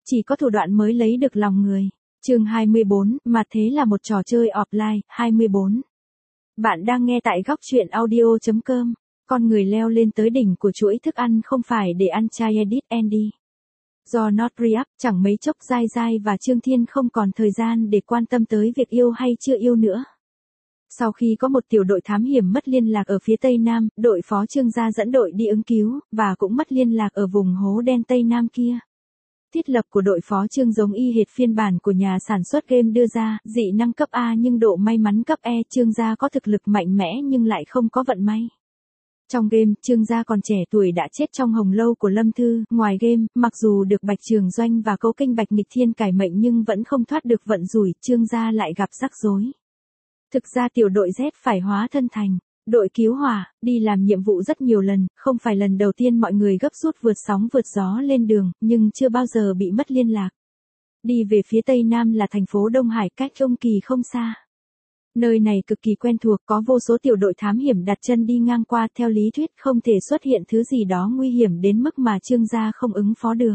Chỉ có thủ đoạn mới lấy được lòng người. Chương 24, mà thế là một trò chơi offline. 24. Bạn đang nghe tại góc truyện audio.com. Con người leo lên tới đỉnh của chuỗi thức ăn không phải để ăn chai edit Andy. Do Not Re-up, chẳng mấy chốc Giai Giai và Trương Thiên không còn thời gian để quan tâm tới việc yêu hay chưa yêu nữa. Sau khi có một tiểu đội thám hiểm mất liên lạc ở phía Tây Nam, đội phó Trương gia dẫn đội đi ứng cứu, và cũng mất liên lạc ở vùng hố đen Tây Nam kia. Thiết lập của đội phó Trương giống y hệt phiên bản của nhà sản xuất game đưa ra, dị năng cấp A nhưng độ may mắn cấp E. Trương gia có thực lực mạnh mẽ nhưng lại không có vận may. Trong game, Trương gia còn trẻ tuổi đã chết trong hồng lâu của Lâm Thư. Ngoài game, mặc dù được Bạch Trường Doanh và Cố Kinh Bạch nghịch thiên cải mệnh nhưng vẫn không thoát được vận rủi, Trương gia lại gặp rắc rối. Thực ra tiểu đội Z phải hóa thân thành đội cứu hỏa, đi làm nhiệm vụ rất nhiều lần, không phải lần đầu tiên mọi người gấp rút vượt sóng vượt gió lên đường, nhưng chưa bao giờ bị mất liên lạc. Đi về phía Tây Nam là thành phố Đông Hải, cách Ông Kỳ không xa. Nơi này cực kỳ quen thuộc, có vô số tiểu đội thám hiểm đặt chân đi ngang qua, theo lý thuyết không thể xuất hiện thứ gì đó nguy hiểm đến mức mà Trương gia không ứng phó được.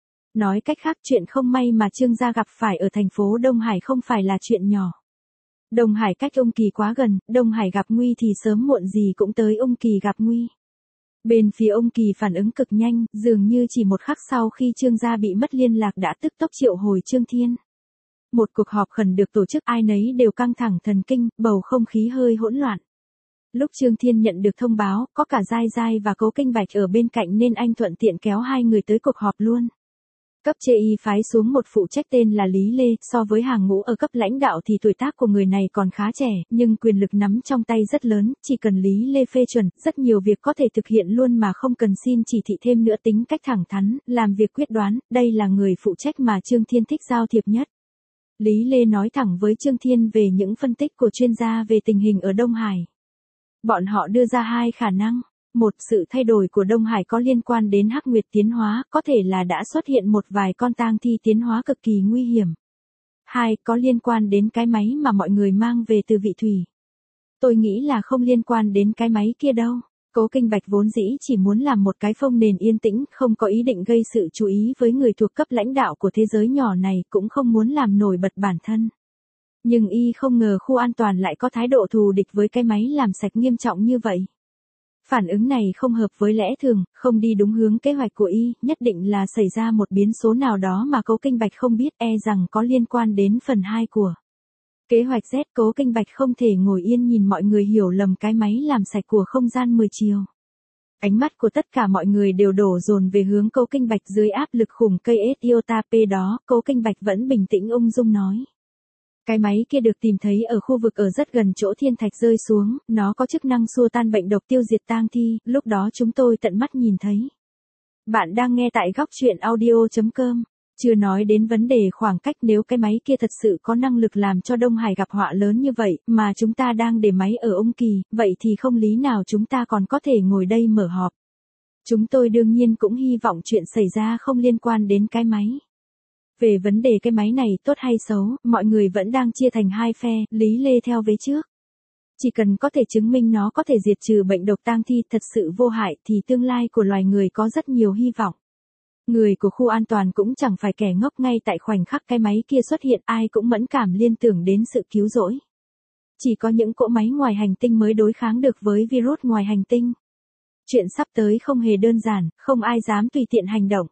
Nói cách khác, chuyện không may mà Trương gia gặp phải ở thành phố Đông Hải không phải là chuyện nhỏ. Đông Hải cách Ông Kỳ quá gần, Đông Hải gặp nguy thì sớm muộn gì cũng tới Ông Kỳ gặp nguy. Bên phía Ông Kỳ phản ứng cực nhanh, dường như chỉ một khắc sau khi Trương gia bị mất liên lạc đã tức tốc triệu hồi Trương Thiên. Một cuộc họp khẩn được tổ chức, ai nấy đều căng thẳng thần kinh, bầu không khí hơi hỗn loạn. Lúc Trương Thiên nhận được thông báo, có cả Giai Giai và Cố Kinh Bạch ở bên cạnh nên anh thuận tiện kéo hai người tới cuộc họp luôn. Cấp trên y phái xuống một phụ trách tên là Lý Lê, so với hàng ngũ ở cấp lãnh đạo thì tuổi tác của người này còn khá trẻ, nhưng quyền lực nắm trong tay rất lớn, chỉ cần Lý Lê phê chuẩn, rất nhiều việc có thể thực hiện luôn mà không cần xin chỉ thị thêm nữa. Tính cách thẳng thắn, làm việc quyết đoán, đây là người phụ trách mà Trương Thiên thích giao thiệp nhất. Lý Lê nói thẳng với Trương Thiên về những phân tích của chuyên gia về tình hình ở Đông Hải. Bọn họ đưa ra hai khả năng. Một, sự thay đổi của Đông Hải có liên quan đến Hắc Nguyệt tiến hóa, có thể là đã xuất hiện một vài con tang thi tiến hóa cực kỳ nguy hiểm. Hai, có liên quan đến cái máy mà mọi người mang về từ Vị Thủy. Tôi nghĩ là không liên quan đến cái máy kia đâu. Cố Kinh Bạch vốn dĩ chỉ muốn làm một cái phông nền yên tĩnh, không có ý định gây sự chú ý với người thuộc cấp lãnh đạo của thế giới nhỏ này, cũng không muốn làm nổi bật bản thân. Nhưng y không ngờ khu an toàn lại có thái độ thù địch với cái máy làm sạch nghiêm trọng như vậy. Phản ứng này không hợp với lẽ thường, không đi đúng hướng kế hoạch của y, nhất định là xảy ra một biến số nào đó mà Cố Kinh Bạch không biết, rằng có liên quan đến phần 2 của kế hoạch Z. Cố Kinh Bạch không thể ngồi yên nhìn mọi người hiểu lầm cái máy làm sạch của không gian 10 chiều. Ánh mắt của tất cả mọi người đều đổ dồn về hướng Cố Kinh Bạch. Dưới áp lực khủng cây Iota P đó, Cố Kinh Bạch vẫn bình tĩnh ung dung nói. Cái máy kia được tìm thấy ở khu vực ở rất gần chỗ thiên thạch rơi xuống, nó có chức năng xua tan bệnh độc, tiêu diệt tang thi, lúc đó chúng tôi tận mắt nhìn thấy. Bạn đang nghe tại góc truyện audio.com. Chưa nói đến vấn đề khoảng cách, nếu cái máy kia thật sự có năng lực làm cho Đông Hải gặp họa lớn như vậy, mà chúng ta đang để máy ở Ông Kỳ, vậy thì không lý nào chúng ta còn có thể ngồi đây mở họp. Chúng tôi đương nhiên cũng hy vọng chuyện xảy ra không liên quan đến cái máy. Về vấn đề cái máy này tốt hay xấu, mọi người vẫn đang chia thành hai phe, Lý Lê theo vế trước. Chỉ cần có thể chứng minh nó có thể diệt trừ bệnh độc tang thi thật sự vô hại thì tương lai của loài người có rất nhiều hy vọng. Người của khu an toàn cũng chẳng phải kẻ ngốc, ngay tại khoảnh khắc cái máy kia xuất hiện ai cũng mẫn cảm liên tưởng đến sự cứu rỗi. Chỉ có những cỗ máy ngoài hành tinh mới đối kháng được với virus ngoài hành tinh. Chuyện sắp tới không hề đơn giản, không ai dám tùy tiện hành động.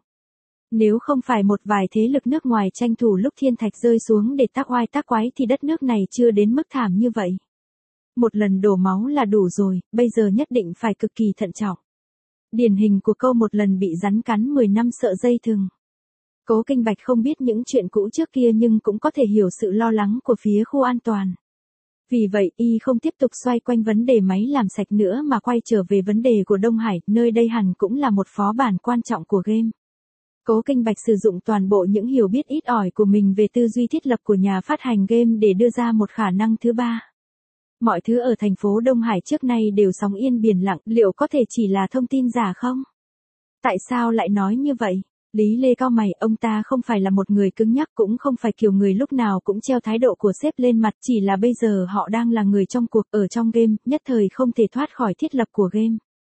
Nếu không phải một vài thế lực nước ngoài tranh thủ lúc thiên thạch rơi xuống để tác oai tác quái thì đất nước này chưa đến mức thảm như vậy. Một lần đổ máu là đủ rồi, bây giờ nhất định phải cực kỳ thận trọng. Điển hình của câu một lần bị rắn cắn 10 năm sợ dây thừng. Cố Kinh Bạch không biết những chuyện cũ trước kia nhưng cũng có thể hiểu sự lo lắng của phía khu an toàn. Vì vậy, y không tiếp tục xoay quanh vấn đề máy làm sạch nữa mà quay trở về vấn đề của Đông Hải, nơi đây hẳn cũng là một phó bản quan trọng của game. Cố Kinh Bạch sử dụng toàn bộ những hiểu biết ít ỏi của mình về tư duy thiết lập của nhà phát hành game để đưa ra một khả năng thứ ba. Mọi thứ ở thành phố Đông Hải trước nay đều sóng yên biển lặng, liệu có thể chỉ là thông tin giả không? Tại sao lại nói như vậy? Lý Lê cau mày, ông ta không phải là một người cứng nhắc, cũng không phải kiểu người lúc nào cũng treo thái độ của sếp lên mặt, chỉ là bây giờ họ đang là người trong cuộc, ở trong game, nhất thời không thể thoát khỏi thiết lập của game.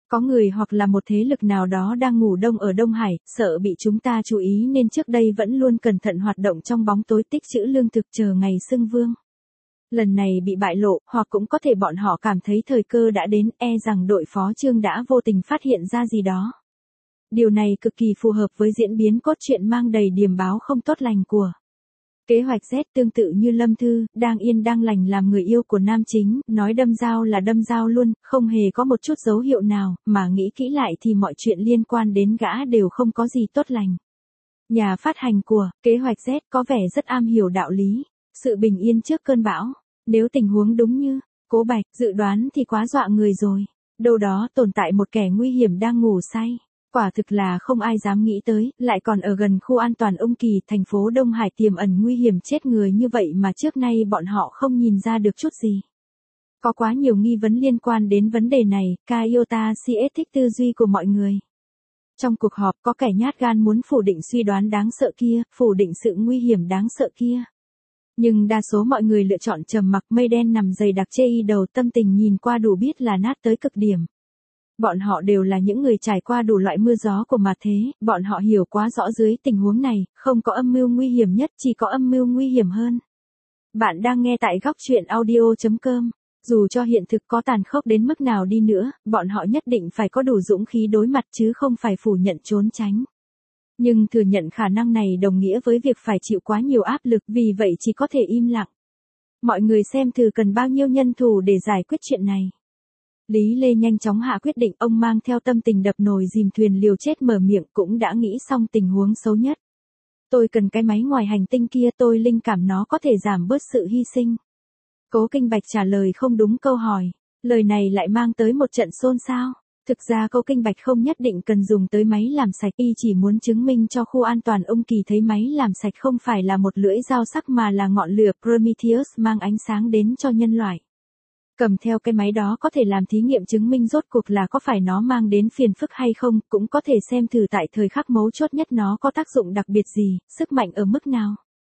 Có người hoặc là một thế lực nào đó đang ngủ đông ở Đông Hải, sợ bị chúng ta chú ý nên trước đây vẫn luôn cẩn thận hoạt động trong bóng tối tích trữ lương thực chờ ngày xưng vương. Lần này bị bại lộ, hoặc cũng có thể bọn họ cảm thấy thời cơ đã đến, rằng đội phó Trương đã vô tình phát hiện ra gì đó. Điều này cực kỳ phù hợp với diễn biến cốt truyện mang đầy điềm báo không tốt lành của Kế hoạch Z. Tương tự như Lâm Thư, đang yên đang lành làm người yêu của nam chính, nói đâm dao là đâm dao luôn, không hề có một chút dấu hiệu nào, mà nghĩ kỹ lại thì mọi chuyện liên quan đến gã đều không có gì tốt lành. Nhà phát hành của Kế hoạch Z có vẻ rất am hiểu đạo lý, sự bình yên trước cơn bão. Nếu tình huống đúng như Cố Bạch dự đoán thì quá dọa người rồi. Đâu đó tồn tại một kẻ nguy hiểm đang ngủ say. Quả thực là không ai dám nghĩ tới, lại còn ở gần khu an toàn Ung Kỳ, thành phố Đông Hải tiềm ẩn nguy hiểm chết người như vậy mà trước nay bọn họ không nhìn ra được chút gì. Có quá nhiều nghi vấn liên quan đến vấn đề này, Kaiota CS thích tư duy của mọi người. Trong cuộc họp có kẻ nhát gan muốn phủ định suy đoán đáng sợ kia, phủ định sự nguy hiểm đáng sợ kia. Nhưng đa số mọi người lựa chọn trầm mặc, mây đen nằm dày đặc chê y đầu, tâm tình nhìn qua đủ biết là nát tới cực điểm. Bọn họ đều là những người trải qua đủ loại mưa gió của mà thế, bọn họ hiểu quá rõ dưới tình huống này, không có âm mưu nguy hiểm nhất, chỉ có âm mưu nguy hiểm hơn. Bạn đang nghe tại góc truyện audio.com. Dù cho hiện thực có tàn khốc đến mức nào đi nữa, bọn họ nhất định phải có đủ dũng khí đối mặt chứ không phải phủ nhận trốn tránh. Nhưng thừa nhận khả năng này đồng nghĩa với việc phải chịu quá nhiều áp lực, vì vậy chỉ có thể im lặng. Mọi người xem thử cần bao nhiêu nhân thủ để giải quyết chuyện này. Lý Lê nhanh chóng hạ quyết định, ông mang theo tâm tình đập nồi dìm thuyền liều chết mở miệng, cũng đã nghĩ xong tình huống xấu nhất. Tôi cần cái máy ngoài hành tinh kia, tôi linh cảm nó có thể giảm bớt sự hy sinh. Cố Kinh Bạch trả lời không đúng câu hỏi. Lời này lại mang tới một trận xôn xao. Thực ra Cố Kinh Bạch không nhất định cần dùng tới máy làm sạch, y chỉ muốn chứng minh cho khu an toàn Ung Kỳ thấy máy làm sạch không phải là một lưỡi dao sắc mà là ngọn lửa Prometheus mang ánh sáng đến cho nhân loại. Cầm theo cái máy đó có thể làm thí nghiệm chứng minh rốt cuộc là có phải nó mang đến phiền phức hay không, cũng có thể xem thử tại thời khắc mấu chốt nhất nó có tác dụng đặc biệt gì, sức mạnh ở mức nào.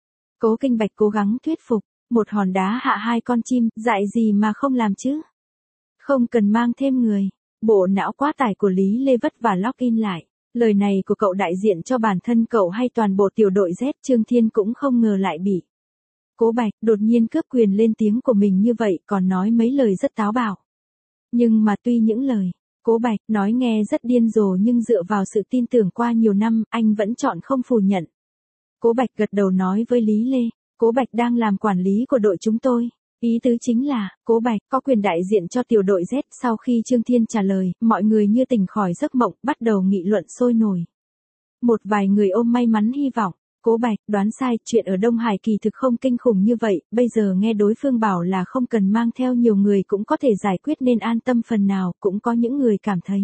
Cố Kinh Bạch cố gắng thuyết phục, một hòn đá hạ hai con chim, dại gì mà không làm chứ. Không cần mang thêm người. Bộ não quá tải của Lý Lê vất vả login lại. Lời này của cậu đại diện cho bản thân cậu hay toàn bộ tiểu đội Z, Trương Thiên cũng không ngờ lại bị Cố Bạch đột nhiên cướp quyền lên tiếng của mình như vậy, còn nói mấy lời rất táo bạo. Nhưng mà tuy những lời Cố Bạch nói nghe rất điên rồ nhưng dựa vào sự tin tưởng qua nhiều năm, anh vẫn chọn không phủ nhận. Cố Bạch gật đầu nói với Lý Lê, Cố Bạch đang làm quản lý của đội chúng tôi. Ý tứ chính là, Cố Bạch có quyền đại diện cho tiểu đội Z. Sau khi Trương Thiên trả lời, mọi người như tỉnh khỏi giấc mộng, bắt đầu nghị luận sôi nổi. Một vài người ôm may mắn hy vọng, Cố Bạch đoán sai, chuyện ở Đông Hải kỳ thực không kinh khủng như vậy, bây giờ nghe đối phương bảo là không cần mang theo nhiều người cũng có thể giải quyết nên an tâm phần nào, cũng có những người cảm thấy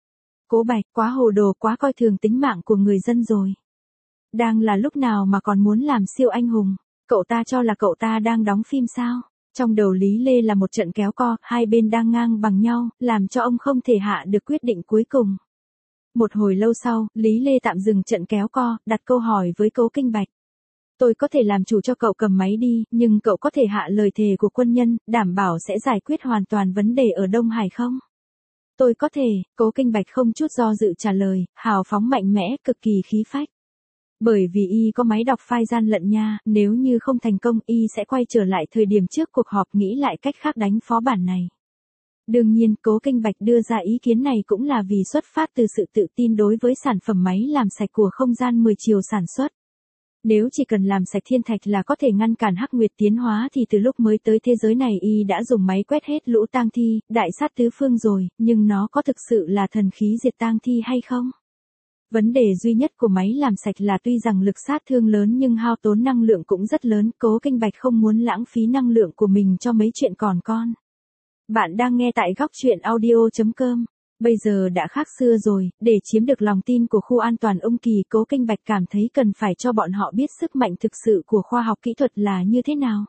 Cố Bạch quá hồ đồ, quá coi thường tính mạng của người dân rồi. Đang là lúc nào mà còn muốn làm siêu anh hùng, cậu ta cho là cậu ta đang đóng phim sao? Trong đầu Lý Lê là một trận kéo co, hai bên đang ngang bằng nhau, làm cho ông không thể hạ được quyết định cuối cùng. Một hồi lâu sau, Lý Lê tạm dừng trận kéo co, đặt câu hỏi với Cố Kinh Bạch. Tôi có thể làm chủ cho cậu cầm máy đi, nhưng cậu có thể hạ lời thề của quân nhân, đảm bảo sẽ giải quyết hoàn toàn vấn đề ở Đông Hải không? Tôi có thể, Cố Kinh Bạch không chút do dự trả lời, hào phóng mạnh mẽ, cực kỳ khí phách. Bởi vì y có máy đọc file gian lận nha, nếu như không thành công y sẽ quay trở lại thời điểm trước cuộc họp nghĩ lại cách khác đánh phó bản này. Đương nhiên, Cố Kinh Bạch đưa ra ý kiến này cũng là vì xuất phát từ sự tự tin đối với sản phẩm máy làm sạch của không gian 10 chiều sản xuất. Nếu chỉ cần làm sạch thiên thạch là có thể ngăn cản Hắc Nguyệt tiến hóa thì từ lúc mới tới thế giới này y đã dùng máy quét hết lũ tang thi, đại sát tứ phương rồi, nhưng nó có thực sự là thần khí diệt tang thi hay không? Vấn đề duy nhất của máy làm sạch là tuy rằng lực sát thương lớn nhưng hao tốn năng lượng cũng rất lớn, Cố Kinh Bạch không muốn lãng phí năng lượng của mình cho mấy chuyện còn con. Bạn đang nghe tại góc truyện audio.com. Bây giờ đã khác xưa rồi, để chiếm được lòng tin của khu an toàn Ung Kỳ, Cố Kinh Bạch cảm thấy cần phải cho bọn họ biết sức mạnh thực sự của khoa học kỹ thuật là như thế nào.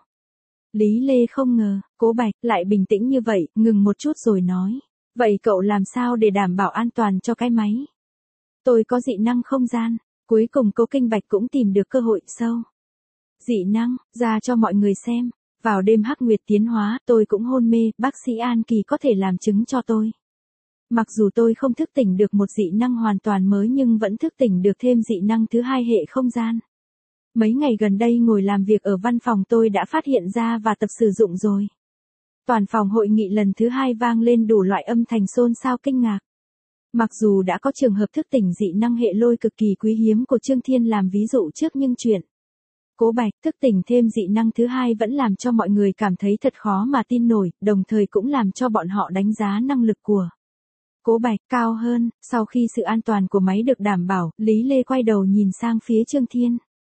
Lý Lê không ngờ, Cố Bạch lại bình tĩnh như vậy, ngừng một chút rồi nói. Vậy cậu làm sao để đảm bảo an toàn cho cái máy? Tôi có dị năng không gian. Cuối cùng Cố Kinh Bạch cũng tìm được cơ hội sâu. Dị năng, ra cho mọi người xem. Vào đêm Hắc Nguyệt tiến hóa, tôi cũng hôn mê, bác sĩ An Kỳ có thể làm chứng cho tôi. Mặc dù tôi không thức tỉnh được một dị năng hoàn toàn mới nhưng vẫn thức tỉnh được thêm dị năng thứ hai hệ không gian. Mấy ngày gần đây ngồi làm việc ở văn phòng tôi đã phát hiện ra và tập sử dụng rồi. Toàn phòng hội nghị lần thứ hai vang lên đủ loại âm thanh xôn xao kinh ngạc. Mặc dù đã có trường hợp thức tỉnh dị năng hệ lôi cực kỳ quý hiếm của Trương Thiên làm ví dụ trước nhưng chuyện Cố Bạch thức tỉnh thêm dị năng thứ hai vẫn làm cho mọi người cảm thấy thật khó mà tin nổi, đồng thời cũng làm cho bọn họ đánh giá năng lực của Cố Bạch cao hơn. Sau khi sự an toàn của máy được đảm bảo, Lý Lê quay đầu nhìn sang phía Trương Thiên.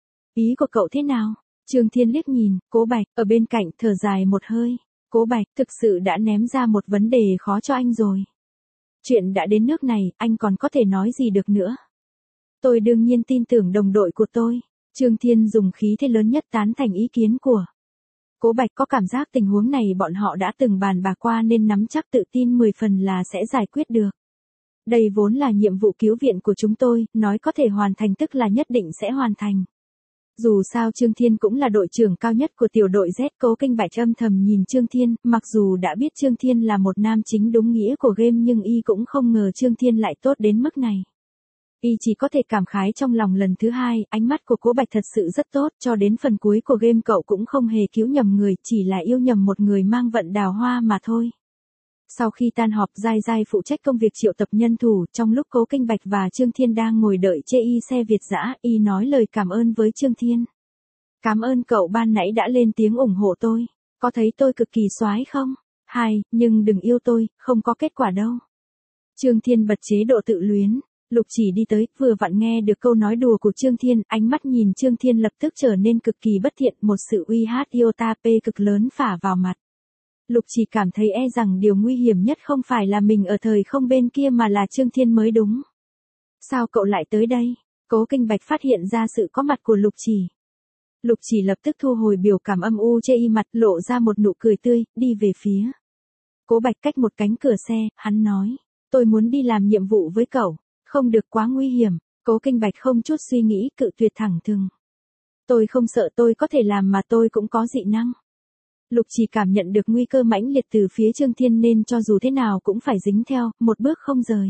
Ý của cậu thế nào? Trương Thiên liếc nhìn Cố Bạch ở bên cạnh thở dài một hơi. Cố Bạch thực sự đã ném ra một vấn đề khó cho anh rồi. Chuyện đã đến nước này, anh còn có thể nói gì được nữa? Tôi đương nhiên tin tưởng đồng đội của tôi. Trương Thiên dùng khí thế lớn nhất tán thành ý kiến của Cố Bạch, có cảm giác tình huống này bọn họ đã từng bàn bạc qua nên nắm chắc tự tin 10 phần là sẽ giải quyết được. Đây vốn là nhiệm vụ cứu viện của chúng tôi, nói có thể hoàn thành tức là nhất định sẽ hoàn thành. Dù sao Trương Thiên cũng là đội trưởng cao nhất của tiểu đội Z. Cố Kinh Bạch âm thầm nhìn Trương Thiên, mặc dù đã biết Trương Thiên là một nam chính đúng nghĩa của game nhưng y cũng không ngờ Trương Thiên lại tốt đến mức này. Y chỉ có thể cảm khái trong lòng lần thứ hai, ánh mắt của Cố Bạch thật sự rất tốt, cho đến phần cuối của game cậu cũng không hề cứu nhầm người, chỉ là yêu nhầm một người mang vận đào hoa mà thôi. Sau khi tan họp, Giai Giai phụ trách công việc triệu tập nhân thủ, trong lúc Cố Kinh Bạch và Trương Thiên đang ngồi đợi chê y xe Việt dã, y nói lời cảm ơn với Trương Thiên. Cảm ơn cậu ban nãy đã lên tiếng ủng hộ tôi, có thấy tôi cực kỳ soái không? Nhưng đừng yêu tôi, không có kết quả đâu. Trương Thiên bật chế độ tự luyến. Lục Chỉ đi tới, vừa vặn nghe được câu nói đùa của Trương Thiên, ánh mắt nhìn Trương Thiên lập tức trở nên cực kỳ bất thiện, một sự uy hát iota p cực lớn phả vào mặt. Lục Chỉ cảm thấy rằng điều nguy hiểm nhất không phải là mình ở thời không bên kia mà là Trương Thiên mới đúng. Sao cậu lại tới đây? Cố Kinh Bạch phát hiện ra sự có mặt của Lục Chỉ. Lục Chỉ lập tức thu hồi biểu cảm âm u chê y mặt, lộ ra một nụ cười tươi, đi về phía Cố Bạch cách một cánh cửa xe, hắn nói, tôi muốn đi làm nhiệm vụ với cậu. Không được quá nguy hiểm. Cố Kinh Bạch không chút suy nghĩ cự tuyệt thẳng thừng. Tôi không sợ, tôi có thể làm mà tôi cũng có dị năng. Lục Chỉ cảm nhận được nguy cơ mãnh liệt từ phía Trương Thiên nên cho dù thế nào cũng phải dính theo, một bước không rời.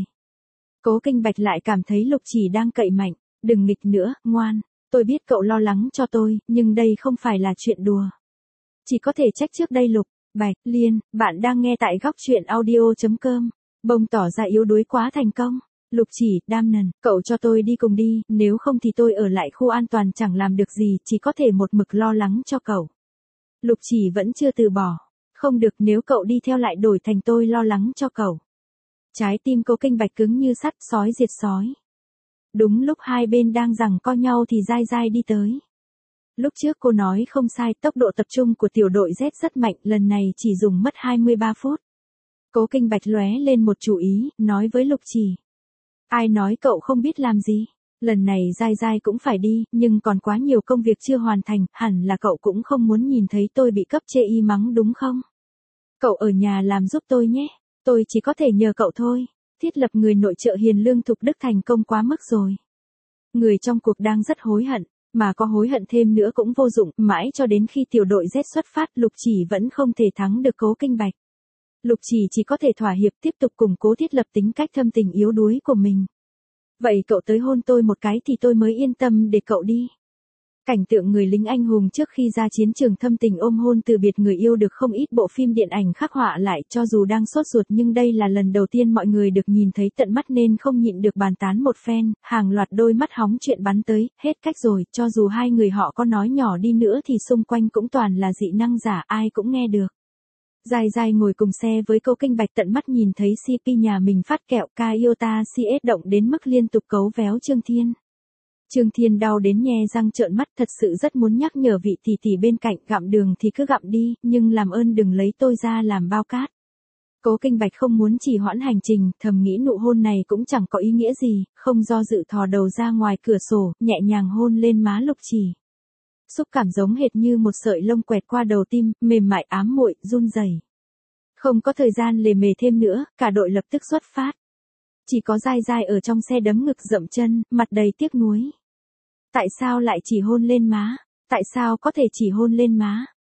Cố Kinh Bạch lại cảm thấy Lục Chỉ đang cậy mạnh. Đừng nghịch nữa, ngoan. Tôi biết cậu lo lắng cho tôi, nhưng đây không phải là chuyện đùa. Chỉ có thể trách trước đây Lục Bạch Liên, bạn đang nghe tại góc truyện audio.com. Bông tỏ ra yếu đuối quá thành công. Lục Chỉ, đam nần, cậu cho tôi đi cùng đi, nếu không thì tôi ở lại khu an toàn chẳng làm được gì, chỉ có thể một mực lo lắng cho cậu. Lục Chỉ vẫn chưa từ bỏ. Không được, nếu cậu đi theo lại đổi thành tôi lo lắng cho cậu. Trái tim Cố Kinh Bạch cứng như sắt, sói diệt sói. Đúng lúc hai bên đang giằng co nhau thì Giai Giai đi tới. Lúc trước cô nói không sai, tốc độ tập trung của tiểu đội Z rất mạnh, lần này chỉ dùng mất 23 phút. Cố Kinh Bạch lóe lên một chủ ý, nói với Lục Chỉ. Ai nói cậu không biết làm gì? Lần này Giai Giai cũng phải đi, nhưng còn quá nhiều công việc chưa hoàn thành, hẳn là cậu cũng không muốn nhìn thấy tôi bị cấp chê y mắng đúng không? Cậu ở nhà làm giúp tôi nhé, tôi chỉ có thể nhờ cậu thôi. Thiết lập người nội trợ hiền lương Thục Đức thành công quá mức rồi. Người trong cuộc đang rất hối hận, mà có hối hận thêm nữa cũng vô dụng, mãi cho đến khi tiểu đội Z xuất phát, Lục Chỉ vẫn không thể thắng được Cố Kinh Bạch. Lục Chỉ có thể thỏa hiệp tiếp tục củng cố thiết lập tính cách thâm tình yếu đuối của mình. Vậy cậu tới hôn tôi một cái thì tôi mới yên tâm để cậu đi. Cảnh tượng người lính anh hùng trước khi ra chiến trường thâm tình ôm hôn từ biệt người yêu được không ít bộ phim điện ảnh khắc họa lại, cho dù đang sốt ruột nhưng đây là lần đầu tiên mọi người được nhìn thấy tận mắt nên không nhịn được bàn tán một phen, hàng loạt đôi mắt hóng chuyện bắn tới, hết cách rồi, cho dù hai người họ có nói nhỏ đi nữa thì xung quanh cũng toàn là dị năng giả, ai cũng nghe được. Giai Giai ngồi cùng xe với Cố Kinh Bạch tận mắt nhìn thấy CP nhà mình phát kẹo Iota CS động đến mức liên tục cấu véo Trương Thiên. Trương Thiên đau đến nhe răng trợn mắt, thật sự rất muốn nhắc nhở vị tỷ tỷ bên cạnh, gặm đường thì cứ gặm đi, nhưng làm ơn đừng lấy tôi ra làm bao cát. Cố Kinh Bạch không muốn trì hoãn hành trình, thầm nghĩ nụ hôn này cũng chẳng có ý nghĩa gì, không do dự thò đầu ra ngoài cửa sổ, nhẹ nhàng hôn lên má Lục Chỉ. Xúc cảm giống hệt như một sợi lông quẹt qua đầu tim, mềm mại ám muội, run rẩy. Không có thời gian lề mề thêm nữa, cả đội lập tức xuất phát. Chỉ có Giai Giai ở trong xe đấm ngực dậm chân, mặt đầy tiếc nuối. Tại sao lại chỉ hôn lên má? Tại sao có thể chỉ hôn lên má?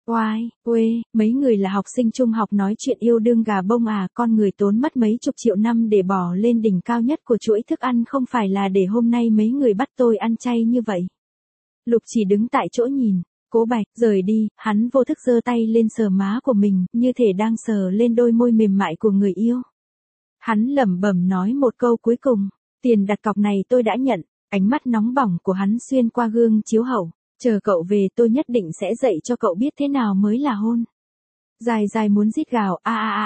Oai, uê, mấy người là học sinh trung học nói chuyện yêu đương gà bông à, con người tốn mất mấy chục triệu năm để bỏ lên đỉnh cao nhất của chuỗi thức ăn không phải là để hôm nay mấy người bắt tôi ăn chay như vậy. Lục chỉ đứng tại chỗ nhìn, Cố Bạch, rời đi, hắn vô thức giơ tay lên sờ má của mình, như thể đang sờ lên đôi môi mềm mại của người yêu. Hắn lẩm bẩm nói một câu cuối cùng, tiền đặt cọc này tôi đã nhận, ánh mắt nóng bỏng của hắn xuyên qua gương chiếu hậu, chờ cậu về tôi nhất định sẽ dạy cho cậu biết thế nào mới là hôn. Dài dài muốn rít gào,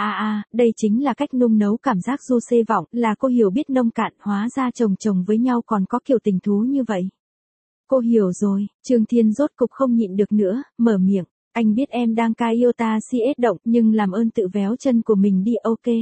đây chính là cách nung nấu cảm giác du xê vọng, là cô hiểu biết nông cạn, hóa ra chồng với nhau còn có kiểu tình thú như vậy. Cô hiểu rồi, Trương Thiên rốt cục không nhịn được nữa, mở miệng, anh biết em đang cai yêu ta CS động, nhưng làm ơn tự véo chân của mình đi, ok.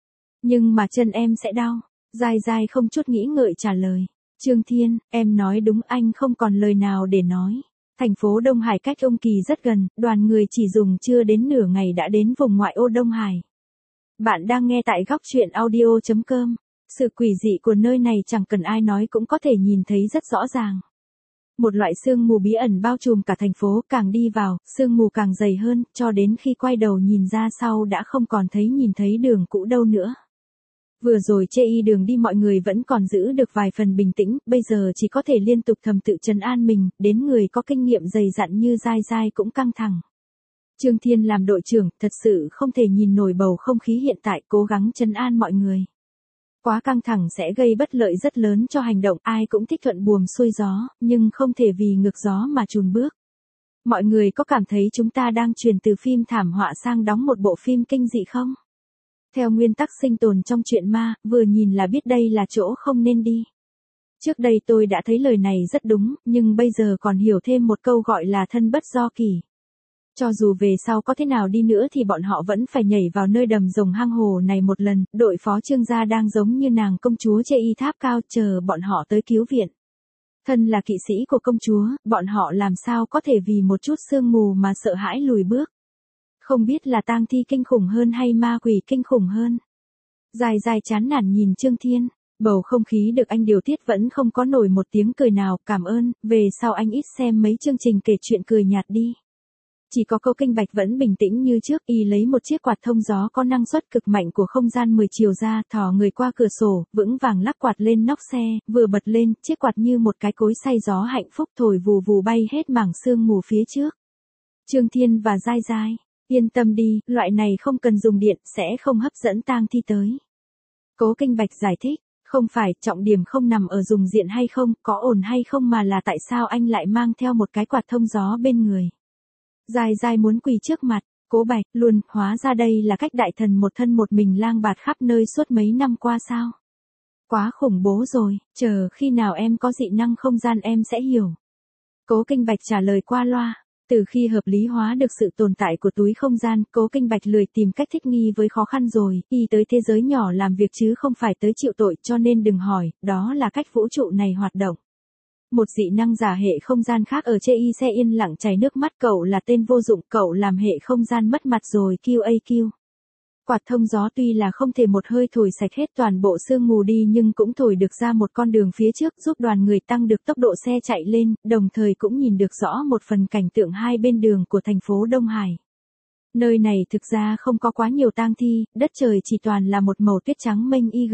Nhưng mà chân em sẽ đau. Dài dài không chút nghĩ ngợi trả lời. Trương Thiên, em nói đúng, anh không còn lời nào để nói. Thành phố Đông Hải cách ông Kỳ rất gần, đoàn người chỉ dùng chưa đến nửa ngày đã đến vùng ngoại ô Đông Hải. Bạn đang nghe tại góc truyện audio.com. Sự quỷ dị của nơi này chẳng cần ai nói cũng có thể nhìn thấy rất rõ ràng. Một loại sương mù bí ẩn bao trùm cả thành phố, càng đi vào, sương mù càng dày hơn, cho đến khi quay đầu nhìn ra sau đã không còn nhìn thấy đường cũ đâu nữa. Vừa rồi chê y đường đi mọi người vẫn còn giữ được vài phần bình tĩnh, bây giờ chỉ có thể liên tục thầm tự trấn an mình, đến người có kinh nghiệm dày dặn như Giai Giai cũng căng thẳng. Trương Thiên làm đội trưởng, thật sự không thể nhìn nổi bầu không khí hiện tại, cố gắng trấn an mọi người. Quá căng thẳng sẽ gây bất lợi rất lớn cho hành động, ai cũng thích thuận buồm xuôi gió, nhưng không thể vì ngược gió mà chùn bước. Mọi người có cảm thấy chúng ta đang chuyển từ phim thảm họa sang đóng một bộ phim kinh dị không? Theo nguyên tắc sinh tồn trong truyện ma, vừa nhìn là biết đây là chỗ không nên đi. Trước đây tôi đã thấy lời này rất đúng, nhưng bây giờ còn hiểu thêm một câu gọi là thân bất do kỳ. Cho dù về sau có thế nào đi nữa thì bọn họ vẫn phải nhảy vào nơi đầm rồng hang hồ này một lần, đội phó Trương gia đang giống như nàng công chúa chê y tháp cao chờ bọn họ tới cứu viện. Thân là kỵ sĩ của công chúa, bọn họ làm sao có thể vì một chút sương mù mà sợ hãi lùi bước. Không biết là tang thi kinh khủng hơn hay ma quỷ kinh khủng hơn. Dài dài chán nản nhìn Trương Thiên, bầu không khí được anh điều tiết vẫn không có nổi một tiếng cười nào, cảm ơn, về sau anh ít xem mấy chương trình kể chuyện cười nhạt đi. Chỉ có Cố Kinh Bạch vẫn bình tĩnh như trước, y lấy một chiếc quạt thông gió có năng suất cực mạnh của không gian 10 chiều ra, thò người qua cửa sổ, vững vàng lắc quạt lên nóc xe, vừa bật lên, chiếc quạt như một cái cối xay gió hạnh phúc thổi vù vù bay hết mảng sương mù phía trước. Trương Thiên và Giai Giai, yên tâm đi, loại này không cần dùng điện, sẽ không hấp dẫn tang thi tới. Cố Kinh Bạch giải thích, không phải, trọng điểm không nằm ở dùng điện hay không, có ổn hay không mà là tại sao anh lại mang theo một cái quạt thông gió bên người. Giai Giai muốn quỳ trước mặt, Cố Bạch, luôn, hóa ra đây là cách đại thần một thân một mình lang bạt khắp nơi suốt mấy năm qua sao. Quá khủng bố rồi, chờ khi nào em có dị năng không gian em sẽ hiểu. Cố Kinh Bạch trả lời qua loa, từ khi hợp lý hóa được sự tồn tại của túi không gian, Cố Kinh Bạch lười tìm cách thích nghi với khó khăn rồi, y tới thế giới nhỏ làm việc chứ không phải tới chịu tội, cho nên đừng hỏi, đó là cách vũ trụ này hoạt động. Một dị năng giả hệ không gian khác ở chê y xe yên lặng chảy nước mắt, cậu là tên vô dụng, cậu làm hệ không gian mất mặt rồi QAQ. Quạt thông gió tuy là không thể một hơi thổi sạch hết toàn bộ sương mù đi nhưng cũng thổi được ra một con đường phía trước, giúp đoàn người tăng được tốc độ xe chạy lên, đồng thời cũng nhìn được rõ một phần cảnh tượng hai bên đường của thành phố Đông Hải. Nơi này thực ra không có quá nhiều tang thi, đất trời chỉ toàn là một màu tuyết trắng mênh ig.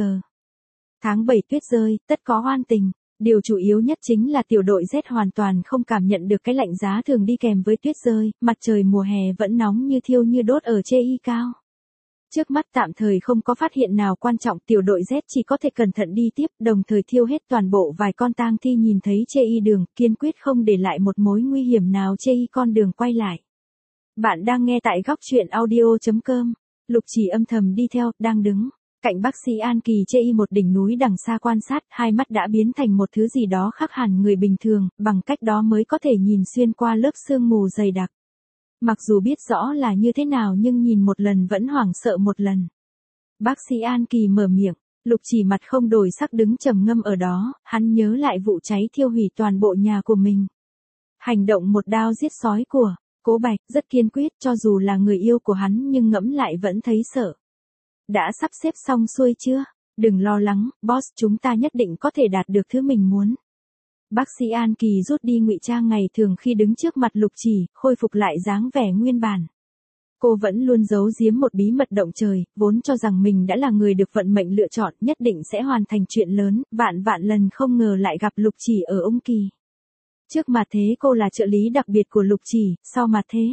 Tháng 7 tuyết rơi, tất có oan tình. Điều chủ yếu nhất chính là tiểu đội Z hoàn toàn không cảm nhận được cái lạnh giá thường đi kèm với tuyết rơi, mặt trời mùa hè vẫn nóng như thiêu như đốt ở chê y cao. Trước mắt tạm thời không có phát hiện nào quan trọng, tiểu đội Z chỉ có thể cẩn thận đi tiếp, đồng thời thiêu hết toàn bộ vài con tang thi nhìn thấy chê y đường, kiên quyết không để lại một mối nguy hiểm nào chê y con đường quay lại. Bạn đang nghe tại góc truyện audio.com, Lục Chỉ âm thầm đi theo, đang đứng cạnh bác sĩ An Kỳ chê y một đỉnh núi đằng xa quan sát, hai mắt đã biến thành một thứ gì đó khác hẳn người bình thường, bằng cách đó mới có thể nhìn xuyên qua lớp sương mù dày đặc. Mặc dù biết rõ là như thế nào nhưng nhìn một lần vẫn hoảng sợ một lần. Bác sĩ An Kỳ mở miệng, Lục Chỉ mặt không đổi sắc đứng trầm ngâm ở đó, hắn nhớ lại vụ cháy thiêu hủy toàn bộ nhà của mình. Hành động một đao giết sói của Cố Bạch rất kiên quyết, cho dù là người yêu của hắn nhưng ngẫm lại vẫn thấy sợ. Đã sắp xếp xong xuôi chưa? Đừng lo lắng, boss, chúng ta nhất định có thể đạt được thứ mình muốn. Bác sĩ An Kỳ rút đi ngụy trang ngày thường khi đứng trước mặt Lục Chỉ, khôi phục lại dáng vẻ nguyên bản. Cô vẫn luôn giấu giếm một bí mật động trời, vốn cho rằng mình đã là người được vận mệnh lựa chọn, nhất định sẽ hoàn thành chuyện lớn, vạn vạn lần không ngờ lại gặp Lục Chỉ ở Ung Kỳ. Trước mặt thế cô là trợ lý đặc biệt của Lục Chỉ, sau mặt thế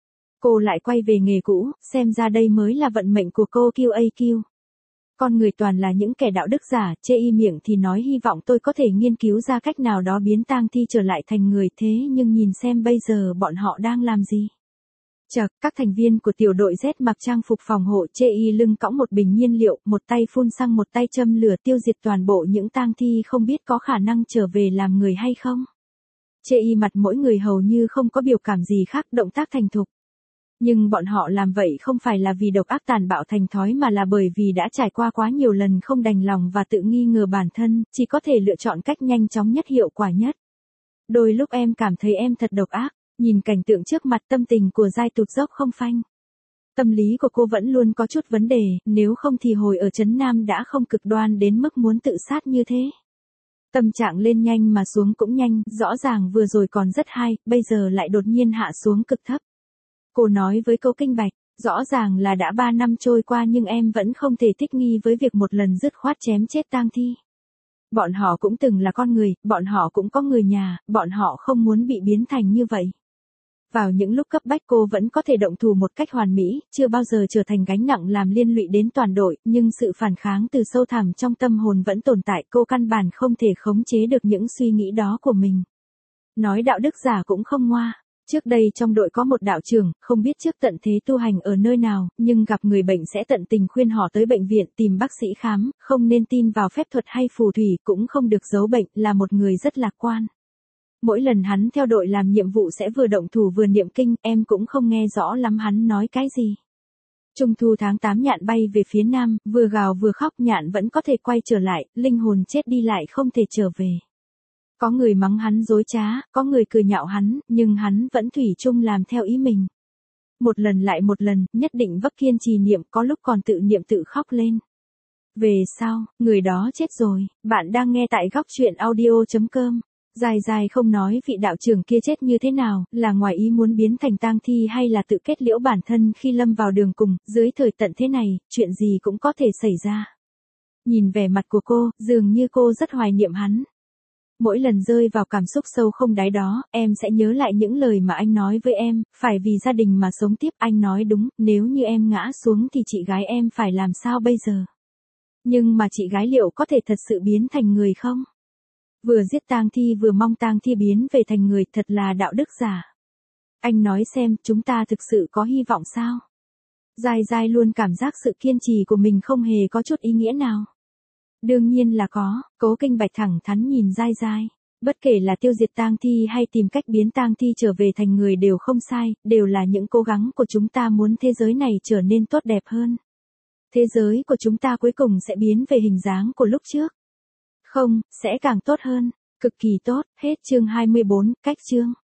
cô lại quay về nghề cũ, xem ra đây mới là vận mệnh của cô QAQ. Con người toàn là những kẻ đạo đức giả, chê y miệng thì nói hy vọng tôi có thể nghiên cứu ra cách nào đó biến tang thi trở lại thành người, thế nhưng nhìn xem bây giờ bọn họ đang làm gì. Chợt, các thành viên của tiểu đội Z mặc trang phục phòng hộ, chê y lưng cõng một bình nhiên liệu, một tay phun xăng một tay châm lửa tiêu diệt toàn bộ những tang thi không biết có khả năng trở về làm người hay không. Chê y mặt mỗi người hầu như không có biểu cảm gì khác, động tác thành thục. Nhưng bọn họ làm vậy không phải là vì độc ác tàn bạo thành thói mà là bởi vì đã trải qua quá nhiều lần không đành lòng và tự nghi ngờ bản thân, chỉ có thể lựa chọn cách nhanh chóng nhất hiệu quả nhất. Đôi lúc em cảm thấy em thật độc ác, nhìn cảnh tượng trước mặt tâm tình của Giai tụt dốc không phanh. Tâm lý của cô vẫn luôn có chút vấn đề, nếu không thì hồi ở Trấn Nam đã không cực đoan đến mức muốn tự sát như thế. Tâm trạng lên nhanh mà xuống cũng nhanh, rõ ràng vừa rồi còn rất hay, bây giờ lại đột nhiên hạ xuống cực thấp. Cô nói với Cố Kinh Bạch, rõ ràng là đã 3 năm trôi qua nhưng em vẫn không thể thích nghi với việc một lần dứt khoát chém chết tang thi. Bọn họ cũng từng là con người, bọn họ cũng có người nhà, bọn họ không muốn bị biến thành như vậy. Vào những lúc cấp bách cô vẫn có thể động thủ một cách hoàn mỹ, chưa bao giờ trở thành gánh nặng làm liên lụy đến toàn đội, nhưng sự phản kháng từ sâu thẳm trong tâm hồn vẫn tồn tại, cô căn bản không thể khống chế được những suy nghĩ đó của mình. Nói đạo đức giả cũng không ngoa. Trước đây trong đội có một đạo trưởng, không biết trước tận thế tu hành ở nơi nào, nhưng gặp người bệnh sẽ tận tình khuyên họ tới bệnh viện tìm bác sĩ khám, không nên tin vào phép thuật hay phù thủy, cũng không được giấu bệnh, là một người rất lạc quan. Mỗi lần hắn theo đội làm nhiệm vụ sẽ vừa động thủ vừa niệm kinh, em cũng không nghe rõ lắm hắn nói cái gì. Trung thu tháng 8 Nhạn bay về phía nam, vừa gào vừa khóc, Nhạn vẫn có thể quay trở lại, linh hồn chết đi lại không thể trở về. Có người mắng hắn dối trá, có người cười nhạo hắn, nhưng hắn vẫn thủy chung làm theo ý mình. Một lần lại một lần, nhất định vấp kiên trì niệm, có lúc còn tự niệm tự khóc lên. Về sau, người đó chết rồi, bạn đang nghe tại góc truyện audio.com. Dài không nói vị đạo trưởng kia chết như thế nào, là ngoài ý muốn biến thành tang thi hay là tự kết liễu bản thân khi lâm vào đường cùng, dưới thời tận thế này, chuyện gì cũng có thể xảy ra. Nhìn vẻ mặt của cô, dường như cô rất hoài niệm hắn. Mỗi lần rơi vào cảm xúc sâu không đáy đó, em sẽ nhớ lại những lời mà anh nói với em, phải vì gia đình mà sống tiếp, anh nói đúng, nếu như em ngã xuống thì chị gái em phải làm sao bây giờ? Nhưng mà chị gái liệu có thể thật sự biến thành người không? Vừa giết tang thi vừa mong tang thi biến về thành người, thật là đạo đức giả. Anh nói xem, chúng ta thực sự có hy vọng sao? Giai luôn cảm giác sự kiên trì của mình không hề có chút ý nghĩa nào. Đương nhiên là có, Cố Kinh Bạch thẳng thắn nhìn Giai. Bất kể là tiêu diệt tang thi hay tìm cách biến tang thi trở về thành người đều không sai, đều là những cố gắng của chúng ta muốn thế giới này trở nên tốt đẹp hơn. Thế giới của chúng ta cuối cùng sẽ biến về hình dáng của lúc trước. Không, sẽ càng tốt hơn, cực kỳ tốt, hết chương 24, cách chương.